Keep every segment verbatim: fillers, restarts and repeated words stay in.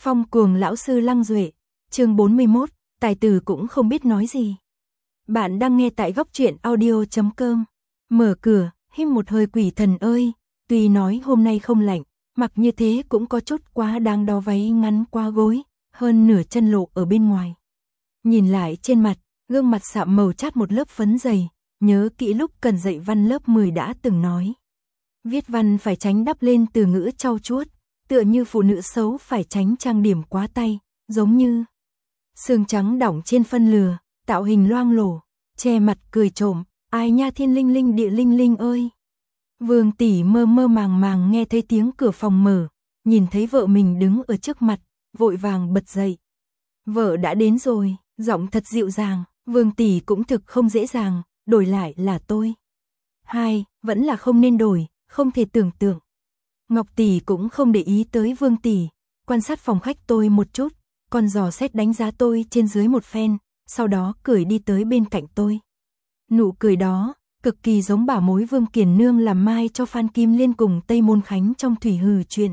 Phong cuồng lão sư Lăng Duệ, chương bốn mươi mốt, tài tử cũng không biết nói gì. Bạn đang nghe tại góc truyện audio chấm com. Mở cửa, hít một hơi quỷ thần ơi, tuy nói hôm nay không lạnh, mặc như thế cũng có chút quá đáng đó, váy ngắn qua gối, hơn nửa chân lộ ở bên ngoài. Nhìn lại trên mặt, gương mặt sạm màu chát một lớp phấn dày, nhớ kỹ lúc cần dạy văn lớp mười đã từng nói. Viết văn phải tránh đắp lên từ ngữ trau chuốt, tựa như phụ nữ xấu phải tránh trang điểm quá tay, giống như sương trắng đỏng trên phân lừa, tạo hình loang lổ, che mặt cười trộm, ai nha thiên linh linh địa linh linh ơi. Vương tỷ mơ mơ màng màng nghe thấy tiếng cửa phòng mở, nhìn thấy vợ mình đứng ở trước mặt, vội vàng bật dậy. Vợ đã đến rồi, giọng thật dịu dàng, Vương tỷ cũng thực không dễ dàng, đổi lại là tôi. Hai, vẫn là không nên đổi, không thể tưởng tượng. Ngọc tỷ cũng không để ý tới Vương tỷ, quan sát phòng khách tôi một chút, còn dò xét đánh giá tôi trên dưới một phen, sau đó cười đi tới bên cạnh tôi. Nụ cười đó, cực kỳ giống bảo mối Vương Kiền Nương làm mai cho Phan Kim Liên cùng Tây Môn Khánh trong Thủy Hừ chuyện.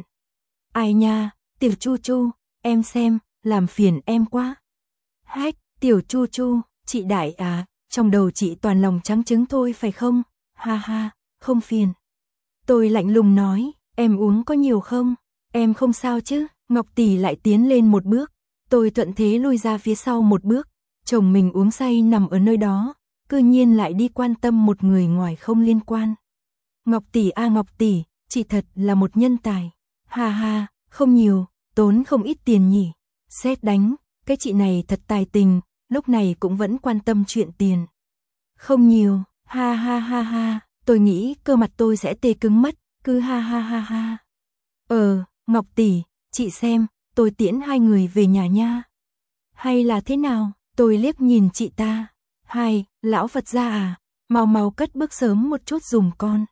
Ai nha, tiểu Chu Chu, em xem, làm phiền em quá. Hách, tiểu Chu Chu, chị Đại à, trong đầu chị toàn lòng trắng trứng thôi phải không? Ha ha, không phiền. Tôi lạnh lùng nói, em uống có nhiều không? Em không sao chứ? Ngọc tỷ lại tiến lên một bước, tôi thuận thế lui ra phía sau một bước, chồng mình uống say nằm ở nơi đó, cư nhiên lại đi quan tâm một người ngoài không liên quan. Ngọc tỷ a Ngọc tỷ, chị thật là một nhân tài. Ha ha, không nhiều, tốn không ít tiền nhỉ. Sét đánh, cái chị này thật tài tình, lúc này cũng vẫn quan tâm chuyện tiền. Không nhiều, ha ha ha ha, tôi nghĩ cơ mặt tôi sẽ tê cứng mất, cứ ha ha ha ha. Ờ, Ngọc tỷ, chị xem, tôi tiễn hai người về nhà nha. Hay là thế nào? Tôi liếc nhìn chị ta. Hai, lão Phật gia à, mau mau cất bước sớm một chút dùm con.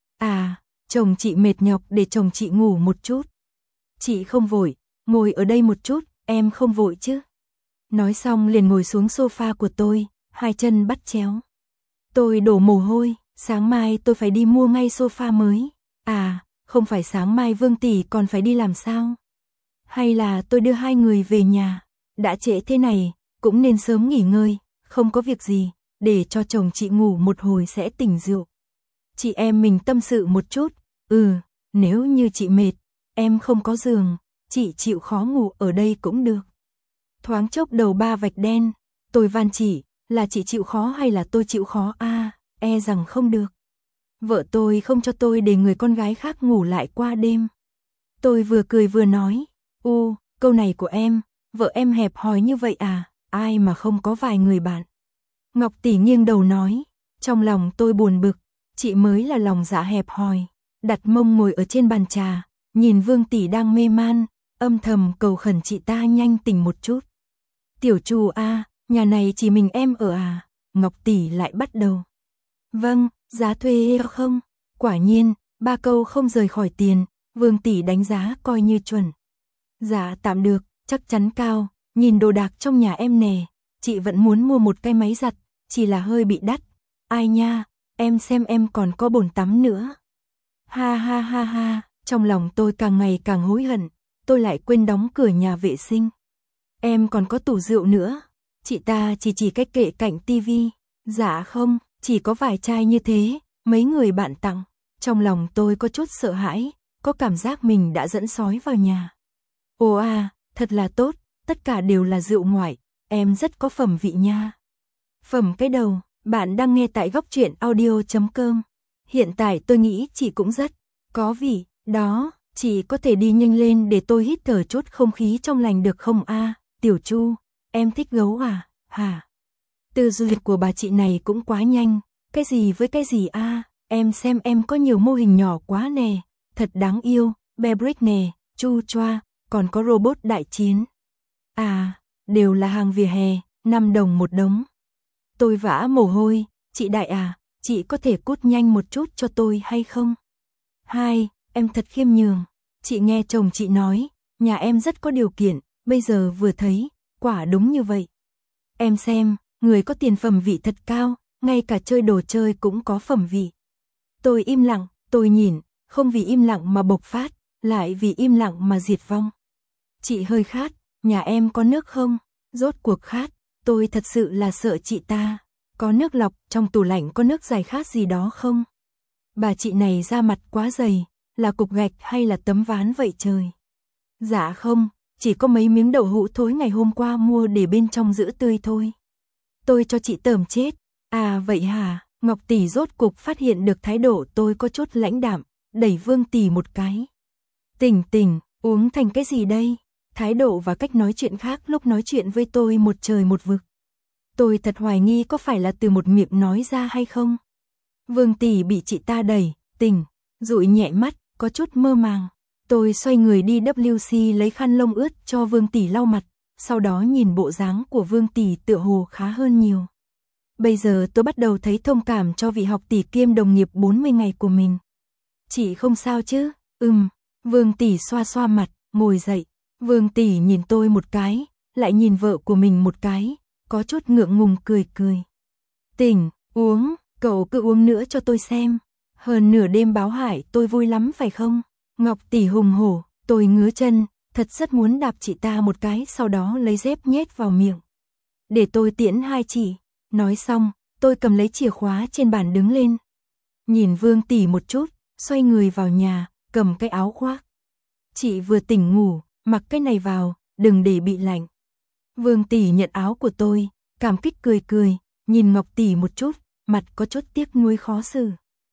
À, chồng chị mệt nhọc để chồng chị ngủ một chút. Chị không vội, ngồi ở đây một chút, em không vội chứ. Nói xong liền ngồi xuống sofa của tôi, hai chân bắt chéo. Tôi đổ mồ hôi, sáng mai tôi phải đi mua ngay sofa mới. À, không phải sáng mai Vương tỷ còn phải đi làm sao? Hay là tôi đưa hai người về nhà, đã trễ thế này, cũng nên sớm nghỉ ngơi, không có việc gì, để cho chồng chị ngủ một hồi sẽ tỉnh rượu. Chị em mình tâm sự một chút, ừ, nếu như chị mệt, em không có giường, chị chịu khó ngủ ở đây cũng được. Thoáng chốc đầu ba vạch đen, tôi van chỉ, là chị chịu khó hay là tôi chịu khó a? À, e rằng không được. Vợ tôi không cho tôi để người con gái khác ngủ lại qua đêm. Tôi vừa cười vừa nói, u, câu này của em, vợ em hẹp hòi như vậy à, ai mà không có vài người bạn. Ngọc tỷ nghiêng đầu nói, trong lòng tôi buồn bực, chị mới là lòng dạ hẹp hòi. Đặt mông ngồi ở trên bàn trà, nhìn Vương tỷ đang mê man, âm thầm cầu khẩn chị ta nhanh tỉnh một chút. Tiểu Chu a, nhà này chỉ mình em ở à? Ngọc tỷ lại bắt đầu. Vâng, giá thuê không? Quả nhiên, ba câu không rời khỏi tiền, Vương tỷ đánh giá coi như chuẩn. Dạ tạm được, chắc chắn cao, nhìn đồ đạc trong nhà em nè, chị vẫn muốn mua một cái máy giặt, chỉ là hơi bị đắt. Ai nha, em xem em còn có bồn tắm nữa. Ha ha ha ha, trong lòng tôi càng ngày càng hối hận, tôi lại quên đóng cửa nhà vệ sinh. Em còn có tủ rượu nữa. Chị ta chỉ chỉ cái kệ cạnh tivi. Dạ không, chỉ có vài chai như thế, mấy người bạn tặng. Trong lòng tôi có chút sợ hãi, có cảm giác mình đã dẫn sói vào nhà. Ồ à, thật là tốt, tất cả đều là rượu ngoại, em rất có phẩm vị nha. Phẩm cái đầu, bạn đang nghe tại góc truyện audio chấm com. Hiện tại tôi nghĩ chị cũng rất có vị, đó, chị có thể đi nhanh lên để tôi hít thở chút không khí trong lành được không a? À, Tiểu Chu, em thích gấu à? Hả? Tư duy của bà chị này cũng quá nhanh, cái gì với cái gì a? À? Em xem em có nhiều mô hình nhỏ quá nè, thật đáng yêu, Bebrick nè, Chu Choa, còn có robot đại chiến. À, đều là hàng vỉa hè, năm đồng một đống. Tôi vã mồ hôi, chị Đại à, chị có thể cút nhanh một chút cho tôi hay không? Hai, em thật khiêm nhường, chị nghe chồng chị nói, nhà em rất có điều kiện, bây giờ vừa thấy, quả đúng như vậy. Em xem, người có tiền phẩm vị thật cao, ngay cả chơi đồ chơi cũng có phẩm vị. Tôi im lặng, tôi nhìn, không vì im lặng mà bộc phát, lại vì im lặng mà diệt vong. Chị hơi khát, nhà em có nước không? Rốt cuộc khát, tôi thật sự là sợ chị ta. Có nước lọc, trong tủ lạnh có nước giải khát gì đó không? Bà chị này da mặt quá dày, là cục gạch hay là tấm ván vậy trời? Dạ không, chỉ có mấy miếng đậu hũ thối ngày hôm qua mua để bên trong giữ tươi thôi. Tôi cho chị tởm chết. À vậy hả? Ngọc tỷ rốt cuộc phát hiện được thái độ tôi có chút lãnh đạm, đẩy Vương tỷ một cái. Tỉnh tỉnh, uống thành cái gì đây? Thái độ và cách nói chuyện khác lúc nói chuyện với tôi một trời một vực. Tôi thật hoài nghi có phải là từ một miệng nói ra hay không? Vương tỷ bị chị ta đẩy, tỉnh, dụi nhẹ mắt, có chút mơ màng. Tôi xoay người đi vê kép xê lấy khăn lông ướt cho Vương tỷ lau mặt, sau đó nhìn bộ dáng của Vương tỷ tựa hồ khá hơn nhiều. Bây giờ tôi bắt đầu thấy thông cảm cho vị học tỷ kiêm đồng nghiệp bốn mươi ngày của mình. Chị không sao chứ? Ừm, Vương tỷ xoa xoa mặt, ngồi dậy. Vương tỷ nhìn tôi một cái, lại nhìn vợ của mình một cái, có chút ngượng ngùng cười cười. Tỉnh, uống, cậu cứ uống nữa cho tôi xem. Hơn nửa đêm báo hại tôi vui lắm phải không? Ngọc tỷ hùng hổ, tôi ngứa chân, thật rất muốn đạp chị ta một cái sau đó lấy dép nhét vào miệng. Để tôi tiễn hai chị. Nói xong, tôi cầm lấy chìa khóa trên bàn đứng lên. Nhìn Vương tỷ một chút, xoay người vào nhà, cầm cái áo khoác. Chị vừa tỉnh ngủ, mặc cái này vào, đừng để bị lạnh. Vương tỷ nhận áo của tôi, cảm kích cười cười, nhìn Ngọc tỷ một chút, mặt có chút tiếc nuối khó xử.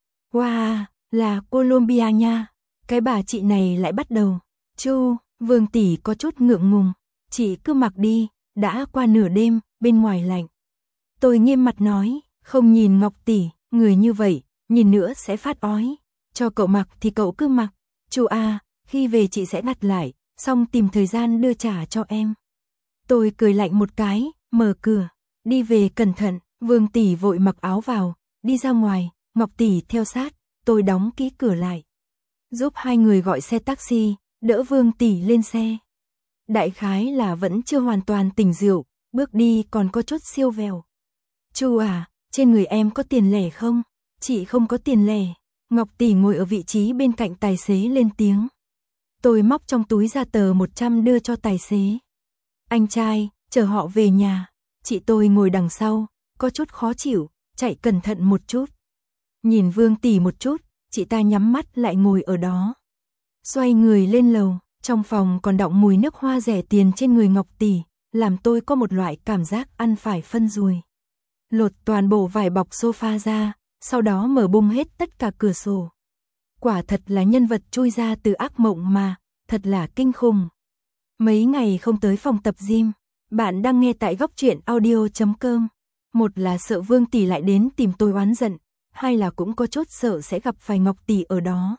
Wow, là Colombia nha. Cái bà chị này lại bắt đầu. Chu, Vương tỷ có chút ngượng ngùng. Chị cứ mặc đi, đã qua nửa đêm, bên ngoài lạnh. Tôi nghiêm mặt nói, không nhìn Ngọc tỷ, người như vậy, nhìn nữa sẽ phát ói. Cho cậu mặc thì cậu cứ mặc. Chu à, khi về chị sẽ đặt lại, xong tìm thời gian đưa trả cho em. Tôi cười lạnh một cái, mở cửa, đi về cẩn thận. Vương tỷ vội mặc áo vào, đi ra ngoài, Ngọc tỷ theo sát, tôi đóng kỹ cửa lại. Giúp hai người gọi xe taxi, đỡ Vương tỷ lên xe. Đại khái là vẫn chưa hoàn toàn tỉnh rượu, bước đi còn có chút siêu vẹo. Chu à, trên người em có tiền lẻ không? Chị không có tiền lẻ. Ngọc tỷ ngồi ở vị trí bên cạnh tài xế lên tiếng. Tôi móc trong túi ra tờ một trăm đưa cho tài xế. Anh trai, chở họ về nhà. Chị tôi ngồi đằng sau, có chút khó chịu, chạy cẩn thận một chút. Nhìn Vương tỷ một chút, chị ta nhắm mắt lại ngồi ở đó. Xoay người lên lầu, trong phòng còn đọng mùi nước hoa rẻ tiền trên người Ngọc tỷ, làm tôi có một loại cảm giác ăn phải phân ruồi. Lột toàn bộ vải bọc sofa ra, sau đó mở bung hết tất cả cửa sổ. Quả thật là nhân vật chui ra từ ác mộng mà, thật là kinh khủng. Mấy ngày không tới phòng tập gym, bạn đang nghe tại góc truyện audio chấm com. Một là sợ Vương tỷ lại đến tìm tôi oán giận, hai là cũng có chút sợ sẽ gặp phải Ngọc tỷ ở đó.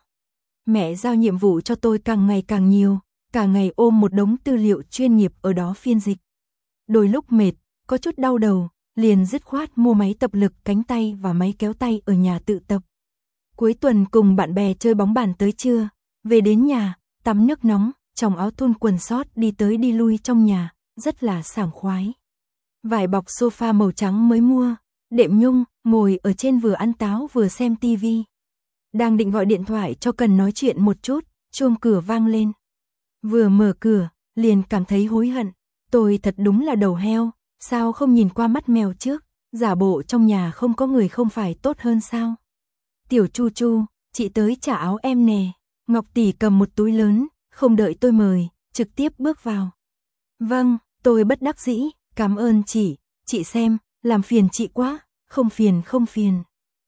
Mẹ giao nhiệm vụ cho tôi càng ngày càng nhiều, cả ngày ôm một đống tư liệu chuyên nghiệp ở đó phiên dịch. Đôi lúc mệt, có chút đau đầu, liền dứt khoát mua máy tập lực cánh tay và máy kéo tay ở nhà tự tập. Cuối tuần cùng bạn bè chơi bóng bàn tới trưa, về đến nhà, tắm nước nóng, trong áo thun quần sót đi tới đi lui trong nhà, rất là sảng khoái. Vải bọc sofa màu trắng mới mua, đệm nhung, ngồi ở trên vừa ăn táo vừa xem tivi. Đang định gọi điện thoại cho cần nói chuyện một chút, chuông cửa vang lên. Vừa mở cửa, liền cảm thấy hối hận. Tôi thật đúng là đầu heo, sao không nhìn qua mắt mèo trước, giả bộ trong nhà không có người không phải tốt hơn sao. Tiểu Chu Chu, chị tới trả áo em nè. Ngọc tỷ cầm một túi lớn, không đợi tôi mời, trực tiếp bước vào. Vâng, tôi bất đắc dĩ, cảm ơn chị, chị xem, làm phiền chị quá, không phiền không phiền.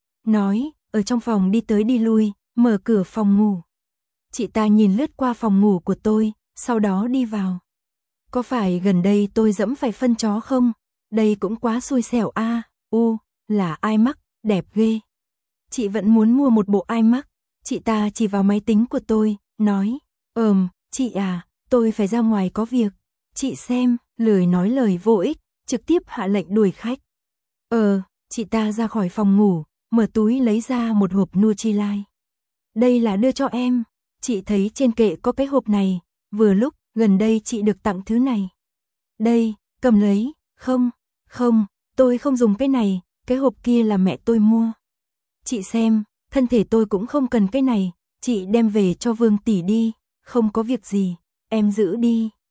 Nói, ở trong phòng đi tới đi lui, mở cửa phòng ngủ. Chị ta nhìn lướt qua phòng ngủ của tôi, sau đó đi vào. Có phải gần đây tôi dẫm phải phân chó không? Đây cũng quá xui xẻo a. À, u, là iMac, đẹp ghê. Chị vẫn muốn mua một bộ iMac. Chị ta chỉ vào máy tính của tôi, nói, ờm, chị à, tôi phải ra ngoài có việc. Chị xem, lười nói lời vô ích, trực tiếp hạ lệnh đuổi khách. Ờ, chị ta ra khỏi phòng ngủ, mở túi lấy ra một hộp Nutrilite. Đây là đưa cho em. Chị thấy trên kệ có cái hộp này, vừa lúc, gần đây chị được tặng thứ này. Đây, cầm lấy, không, không, tôi không dùng cái này, cái hộp kia là mẹ tôi mua. Chị xem, thân thể tôi cũng không cần cái này, chị đem về cho Vương tỷ đi, không có việc gì, em giữ đi.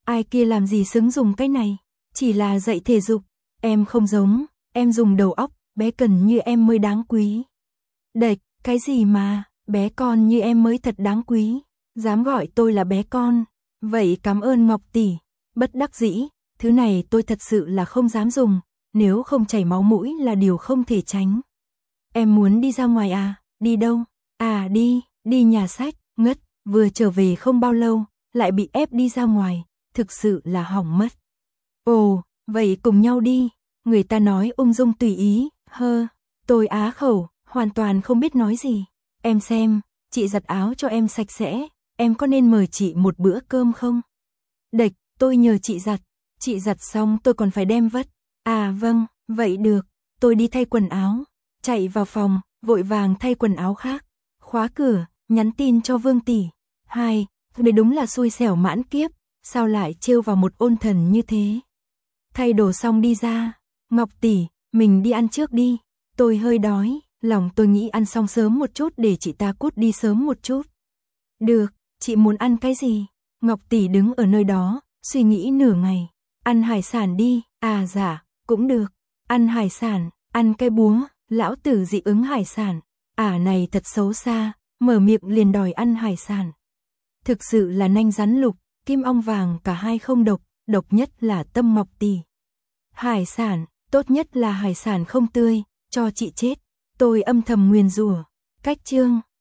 ai kia làm gì xứng dùng cái này, chỉ là dạy thể dục, em không giống, em dùng đầu óc, bé cần như em mới đáng quý. Đệch, cái gì mà, bé con như em mới thật đáng quý, dám gọi tôi là bé con, vậy cảm ơn Ngọc tỷ. Bất đắc dĩ, thứ này tôi thật sự là không dám dùng, nếu không chảy máu mũi là điều không thể tránh. Em muốn đi ra ngoài à, đi đâu? À đi, đi nhà sách, ngất, vừa trở về không bao lâu, lại bị ép đi ra ngoài, thực sự là hỏng mất. Ồ, vậy cùng nhau đi, người ta nói ung dung tùy ý, hơ, tôi á khẩu, hoàn toàn không biết nói gì. Em xem, chị giặt áo cho em sạch sẽ, em có nên mời chị một bữa cơm không? Đệch, tôi nhờ chị giặt, chị giặt xong tôi còn phải đem vất. À vâng, vậy được, tôi đi thay quần áo, chạy vào phòng, vội vàng thay quần áo khác, khóa cửa, nhắn tin cho Vương tỷ. Hai, đây đúng là xui xẻo mãn kiếp, sao lại trêu vào một ôn thần như thế. Thay đồ xong đi ra, Ngọc tỷ, mình đi ăn trước đi, tôi hơi đói, lòng tôi nghĩ ăn xong sớm một chút để chị ta cút đi sớm một chút. Được, chị muốn ăn cái gì? Ngọc tỷ đứng ở nơi đó, suy nghĩ nửa ngày, ăn hải sản đi, à dạ, cũng được, ăn hải sản, ăn cái búa, lão tử dị ứng hải sản, ả này thật xấu xa, mở miệng liền đòi ăn hải sản. Thực sự là nanh rắn lục, kim ong vàng cả hai không độc, độc nhất là tâm Ngọc tỷ. Hải sản, tốt nhất là hải sản không tươi, cho chị chết, tôi âm thầm nguyền rủa. Cách chương